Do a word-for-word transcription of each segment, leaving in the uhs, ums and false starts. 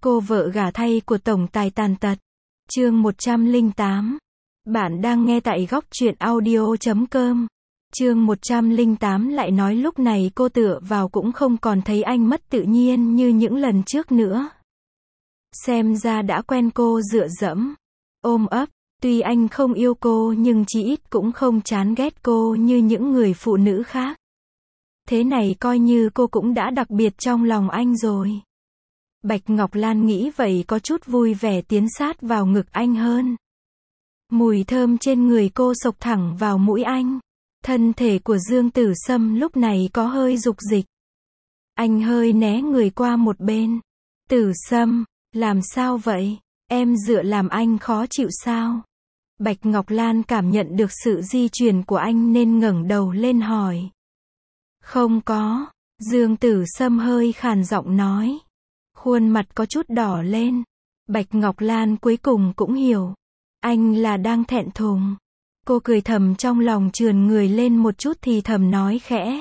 Cô vợ gả thay của tổng tài tàn tật. Chương một trăm lẻ tám. Bạn đang nghe tại góc truyện audio chấm com. Chương một trăm lẻ tám lại nói lúc này cô tựa vào cũng không còn thấy anh mất tự nhiên như những lần trước nữa. Xem ra đã quen cô dựa dẫm, ôm ấp, tuy anh không yêu cô nhưng chí ít cũng không chán ghét cô như những người phụ nữ khác. Thế này coi như cô cũng đã đặc biệt trong lòng anh rồi. Bạch Ngọc Lan nghĩ vậy có chút vui vẻ tiến sát vào ngực anh hơn. Mùi thơm trên người cô xộc thẳng vào mũi anh. Thân thể của Dương Tử Sâm lúc này có hơi dục dịch. Anh hơi né người qua một bên. Tử Sâm, làm sao vậy? Em dựa làm anh khó chịu sao? Bạch Ngọc Lan cảm nhận được sự di chuyển của anh nên ngẩng đầu lên hỏi. Không có, Dương Tử Sâm hơi khàn giọng nói. Khuôn mặt có chút đỏ lên. Bạch Ngọc Lan cuối cùng cũng hiểu. Anh là đang thẹn thùng. Cô cười thầm trong lòng, trườn người lên một chút thì thầm nói khẽ.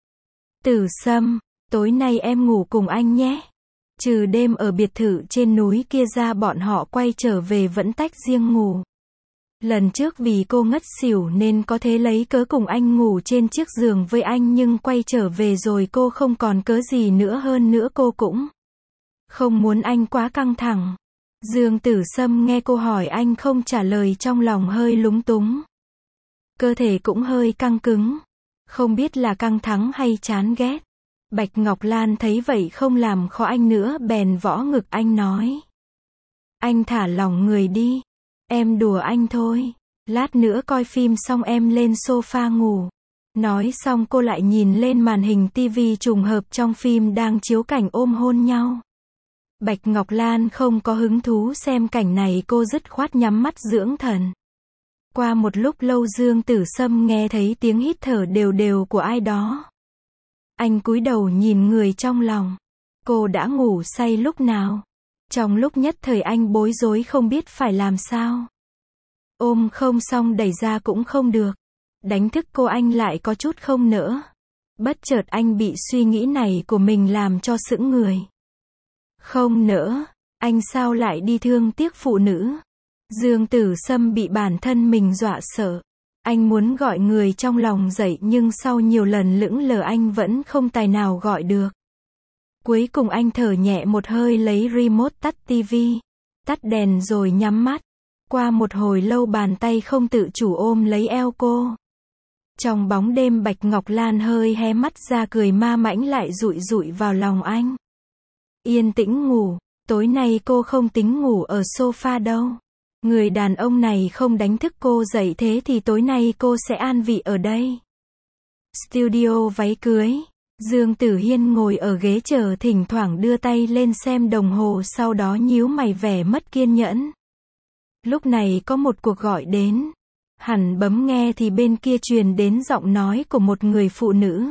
Tử Sâm, tối nay em ngủ cùng anh nhé. Trừ đêm ở biệt thự trên núi kia ra bọn họ quay trở về vẫn tách riêng ngủ. Lần trước vì cô ngất xỉu nên có thể lấy cớ cùng anh ngủ trên chiếc giường với anh, nhưng quay trở về rồi cô không còn cớ gì nữa, hơn nữa cô cũng không muốn anh quá căng thẳng. Dương Tử Sâm nghe cô hỏi anh không trả lời trong lòng hơi lúng túng. Cơ thể cũng hơi căng cứng. Không biết là căng thẳng hay chán ghét. Bạch Ngọc Lan thấy vậy không làm khó anh nữa bèn võ ngực anh nói. Anh thả lỏng người đi. Em đùa anh thôi. Lát nữa coi phim xong em lên sofa ngủ. Nói xong cô lại nhìn lên màn hình tivi, trùng hợp trong phim đang chiếu cảnh ôm hôn nhau. Bạch Ngọc Lan không có hứng thú xem cảnh này, cô dứt khoát nhắm mắt dưỡng thần. Qua một lúc lâu Dương Tử Sâm nghe thấy tiếng hít thở đều đều của ai đó. Anh cúi đầu nhìn người trong lòng. Cô đã ngủ say lúc nào? Trong lúc nhất thời anh bối rối không biết phải làm sao. Ôm không xong đẩy ra cũng không được. Đánh thức cô anh lại có chút không nỡ. Bất chợt anh bị suy nghĩ này của mình làm cho sững người. Không nỡ, anh sao lại đi thương tiếc phụ nữ? Dương Tử Sâm bị bản thân mình dọa sợ. Anh muốn gọi người trong lòng dậy nhưng sau nhiều lần lững lờ anh vẫn không tài nào gọi được. Cuối cùng anh thở nhẹ một hơi lấy remote tắt tivi, tắt đèn rồi nhắm mắt. Qua một hồi lâu bàn tay không tự chủ ôm lấy eo cô. Trong bóng đêm Bạch Ngọc Lan hơi hé mắt ra cười ma mãnh lại dụi dụi vào lòng anh. Yên tĩnh ngủ, tối nay cô không tính ngủ ở sofa đâu. Người đàn ông này không đánh thức cô dậy thế thì tối nay cô sẽ an vị ở đây. Studio váy cưới. Dương Tử Hiên ngồi ở ghế chờ thỉnh thoảng đưa tay lên xem đồng hồ, sau đó nhíu mày vẻ mất kiên nhẫn. Lúc này có một cuộc gọi đến. Hẳn bấm nghe thì bên kia truyền đến giọng nói của một người phụ nữ.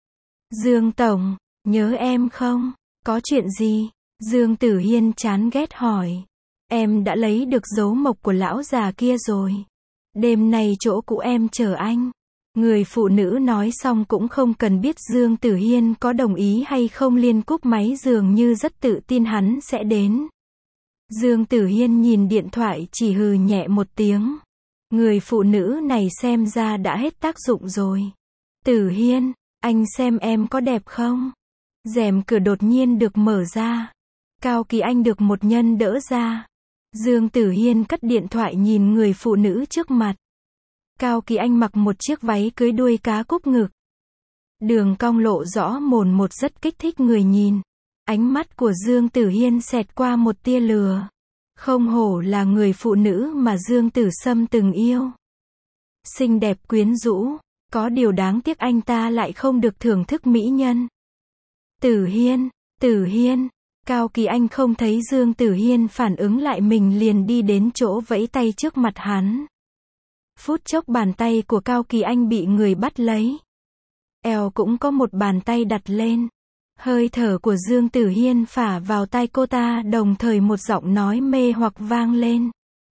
Dương Tổng, nhớ em không? Có chuyện gì? Dương Tử Hiên chán ghét hỏi. Em đã lấy được dấu mộc của lão già kia rồi. Đêm nay chỗ cũ em chờ anh. Người phụ nữ nói xong cũng không cần biết Dương Tử Hiên có đồng ý hay không, liền cúp máy, dường như rất tự tin hắn sẽ đến. Dương Tử Hiên nhìn điện thoại chỉ hừ nhẹ một tiếng. Người phụ nữ này xem ra đã hết tác dụng rồi. Tử Hiên, anh xem em có đẹp không? Rèm cửa đột nhiên được mở ra. Cao Kỳ Anh được một nhân đỡ ra. Dương Tử Hiên cất điện thoại nhìn người phụ nữ trước mặt. Cao Kỳ Anh mặc một chiếc váy cưới đuôi cá cúc ngực. Đường cong lộ rõ mồn một rất kích thích người nhìn. Ánh mắt của Dương Tử Hiên xẹt qua một tia lừa. Không hổ là người phụ nữ mà Dương Tử Sâm từng yêu. Xinh đẹp quyến rũ. Có điều đáng tiếc anh ta lại không được thưởng thức mỹ nhân. Tử Hiên, Tử Hiên. Cao Kỳ Anh không thấy Dương Tử Hiên phản ứng lại, mình liền đi đến chỗ vẫy tay trước mặt hắn. Phút chốc bàn tay của Cao Kỳ Anh bị người bắt lấy. Eo cũng có một bàn tay đặt lên. Hơi thở của Dương Tử Hiên phả vào tai cô ta, đồng thời một giọng nói mê hoặc vang lên.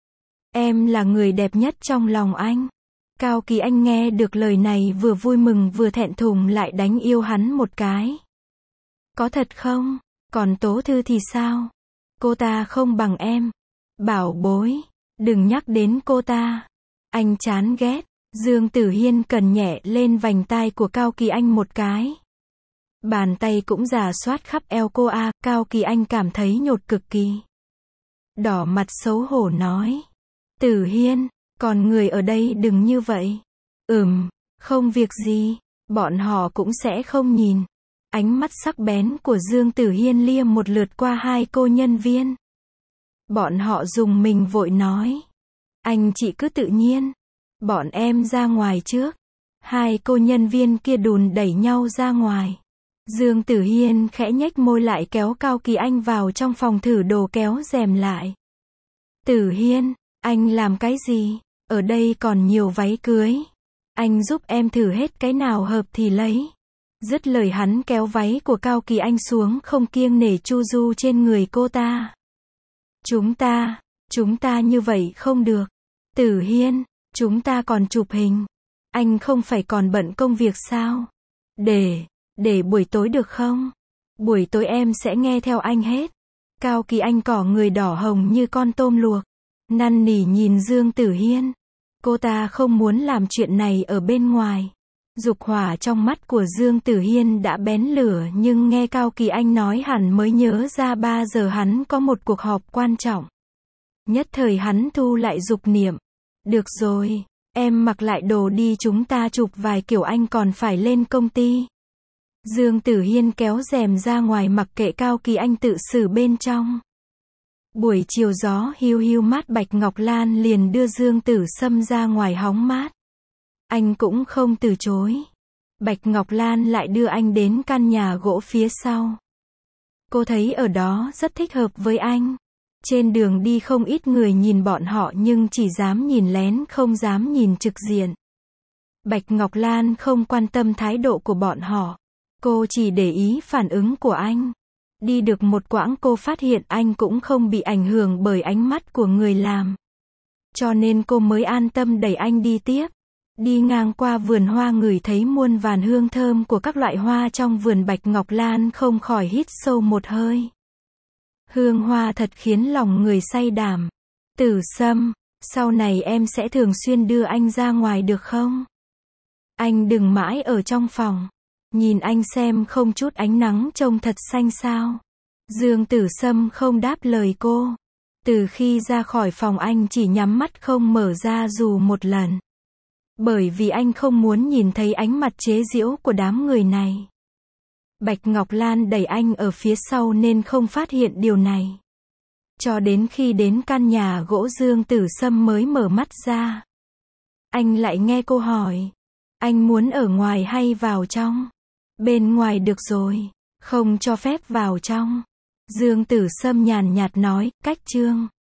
Em là người đẹp nhất trong lòng anh. Cao Kỳ Anh nghe được lời này vừa vui mừng vừa thẹn thùng lại đánh yêu hắn một cái. Có thật không? Còn Tố Thư thì sao? Cô ta không bằng em. Bảo bối, đừng nhắc đến cô ta. Anh chán ghét. Dương Tử Hiên cần nhẹ lên vành tai của Cao Kỳ Anh một cái. Bàn tay cũng rà soát khắp eo cô a, Cao Kỳ Anh cảm thấy nhột cực kỳ. Đỏ mặt xấu hổ nói. Tử Hiên, còn người ở đây đừng như vậy. Ừm, không việc gì, bọn họ cũng sẽ không nhìn. Ánh mắt sắc bén của Dương Tử Hiên lia một lượt qua hai cô nhân viên. Bọn họ dùng mình vội nói. Anh chị cứ tự nhiên. Bọn em ra ngoài trước. Hai cô nhân viên kia đùn đẩy nhau ra ngoài. Dương Tử Hiên khẽ nhếch môi lại kéo Cao Kỳ Anh vào trong phòng thử đồ kéo rèm lại. Tử Hiên, anh làm cái gì? Ở đây còn nhiều váy cưới. Anh giúp em thử hết cái nào hợp thì lấy. Dứt lời hắn kéo váy của Cao Kỳ Anh xuống không kiêng nể chu du trên người cô ta. Chúng ta, chúng ta như vậy không được. Tử Hiên, chúng ta còn chụp hình. Anh không phải còn bận công việc sao? Để, để buổi tối được không? Buổi tối em sẽ nghe theo anh hết. Cao Kỳ Anh cỏ người đỏ hồng như con tôm luộc. Năn nỉ nhìn Dương Tử Hiên. Cô ta không muốn làm chuyện này ở bên ngoài. Dục hỏa trong mắt của Dương Tử Hiên đã bén lửa nhưng nghe Cao Kỳ Anh nói hẳn mới nhớ ra ba giờ hắn có một cuộc họp quan trọng. Nhất thời hắn thu lại dục niệm. Được rồi, em mặc lại đồ đi chúng ta chụp vài kiểu anh còn phải lên công ty. Dương Tử Hiên kéo rèm ra ngoài mặc kệ Cao Kỳ Anh tự xử bên trong. Buổi chiều gió hiu hiu mát Bạch Ngọc Lan liền đưa Dương Tử Sâm ra ngoài hóng mát. Anh cũng không từ chối. Bạch Ngọc Lan lại đưa anh đến căn nhà gỗ phía sau. Cô thấy ở đó rất thích hợp với anh. Trên đường đi không ít người nhìn bọn họ nhưng chỉ dám nhìn lén không dám nhìn trực diện. Bạch Ngọc Lan không quan tâm thái độ của bọn họ. Cô chỉ để ý phản ứng của anh. Đi được một quãng cô phát hiện anh cũng không bị ảnh hưởng bởi ánh mắt của người làm. Cho nên cô mới an tâm đẩy anh đi tiếp. Đi ngang qua vườn hoa ngửi thấy muôn vàn hương thơm của các loại hoa trong vườn Bạch Ngọc Lan không khỏi hít sâu một hơi. Hương hoa thật khiến lòng người say đắm. Tử Sâm, sau này em sẽ thường xuyên đưa anh ra ngoài được không? Anh đừng mãi ở trong phòng. Nhìn anh xem không chút ánh nắng trông thật xanh sao. Dương Tử Sâm không đáp lời cô. Từ khi ra khỏi phòng anh chỉ nhắm mắt không mở ra dù một lần. Bởi vì anh không muốn nhìn thấy ánh mặt chế giễu của đám người này. Bạch Ngọc Lan đẩy anh ở phía sau nên không phát hiện điều này. Cho đến khi đến căn nhà gỗ Dương Tử Sâm mới mở mắt ra. Anh lại nghe cô hỏi. Anh muốn ở ngoài hay vào trong? Bên ngoài được rồi, không cho phép vào trong. Dương Tử Sâm nhàn nhạt nói, cách chương.